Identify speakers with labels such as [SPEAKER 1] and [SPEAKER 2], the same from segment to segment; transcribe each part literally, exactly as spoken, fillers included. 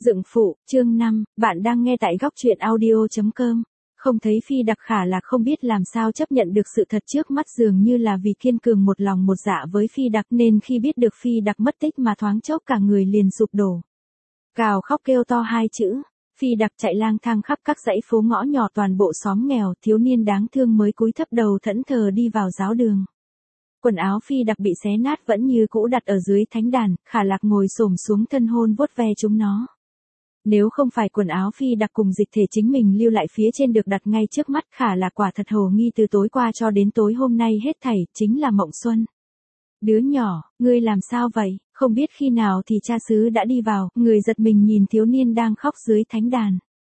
[SPEAKER 1] Dựng phụ, chương năm, bạn đang nghe tại góc truyện audio chấm com. Không thấy Phi Đặc Khả là không biết làm sao chấp nhận được sự thật trước mắt, dường như là vì kiên cường một lòng một dạ với Phi Đặc nên khi biết được Phi Đặc mất tích mà thoáng chốc cả người liền sụp đổ. Gào khóc kêu to hai chữ. Phi Đặc chạy lang thang khắp các dãy phố ngõ nhỏ toàn bộ xóm nghèo, thiếu niên đáng thương mới cúi thấp đầu thẫn thờ đi vào giáo đường. Quần áo Phi Đặc bị xé nát vẫn như cũ đặt ở dưới thánh đàn, Khả Lạc ngồi xổm xuống thân hôn vuốt ve chúng nó. Nếu không phải quần áo Phi Đặc cùng dịch thể chính mình lưu lại phía trên được đặt ngay trước mắt, Khả Lạc quả thật hồ nghi từ tối qua cho đến tối hôm nay hết thảy chính là mộng xuân. Đứa nhỏ, ngươi làm sao vậy? Không biết khi nào thì cha xứ đã đi vào, người giật mình nhìn thiếu niên đang khóc dưới thánh đàn.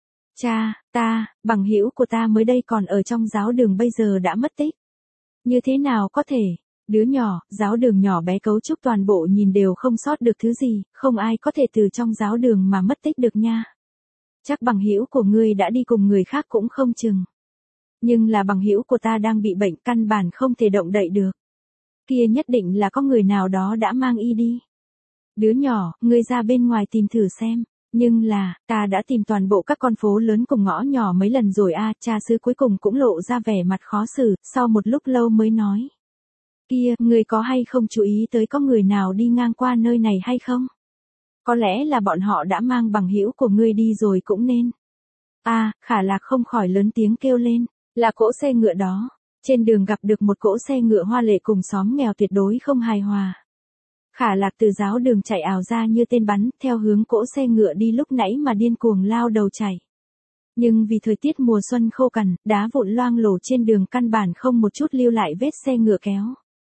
[SPEAKER 1] Cha, ta, bằng hữu của ta mới đây còn ở trong giáo đường bây giờ đã mất tích. Như thế nào có thể? Đứa nhỏ, giáo đường nhỏ bé cấu trúc toàn bộ nhìn đều không sót được thứ gì, không ai có thể từ trong giáo đường mà mất tích được nha. Chắc bằng hữu của ngươi đã đi cùng người khác cũng không chừng. Nhưng là bằng hữu của ta đang bị bệnh, căn bản không thể động đậy được. Kia nhất định là có người nào đó đã mang y đi. Đứa nhỏ, ngươi ra bên ngoài tìm thử xem. Nhưng là, ta đã tìm toàn bộ các con phố lớn cùng ngõ nhỏ mấy lần rồi a. Cha xứ cuối cùng cũng lộ ra vẻ mặt khó xử, sau một lúc lâu mới nói. Kia, ngươi có hay không chú ý tới có người nào đi ngang qua nơi này hay không? Có lẽ là bọn họ đã mang bằng hữu của ngươi đi rồi cũng nên. À, Khả Lạc không khỏi lớn tiếng kêu lên, là cỗ xe ngựa đó. Trên đường gặp được một cỗ xe ngựa hoa lệ cùng xóm nghèo tuyệt đối không hài hòa. Khả Lạc từ giáo đường chạy ảo ra như tên bắn, theo hướng cỗ xe ngựa đi lúc nãy mà điên cuồng lao đầu chạy. Nhưng vì thời tiết mùa xuân khô cằn, đá vụn loang lổ trên đường căn bản không một chút lưu lại vết xe ngựa kéo.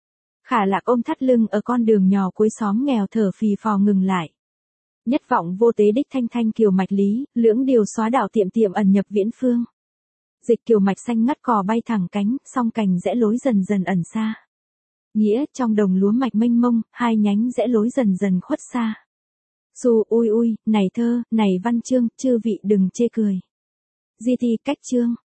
[SPEAKER 1] Khả Lạc ôm thắt lưng ở con đường nhỏ cuối xóm nghèo thở phì phò ngừng lại. Nhất vọng vô tế đích thanh thanh kiều mạch lý, lưỡng điều xóa đảo tiệm tiệm ẩn nhập viễn phương. Dịch kiều mạch xanh ngắt cỏ bay thẳng cánh, song cành rẽ lối dần dần ẩn xa. Nghĩa trong đồng lúa mạch mênh mông, hai nhánh rẽ lối dần dần khuất xa. Dù ui ui, này thơ, này văn chương, chư vị đừng chê cười. Di thì cách chương.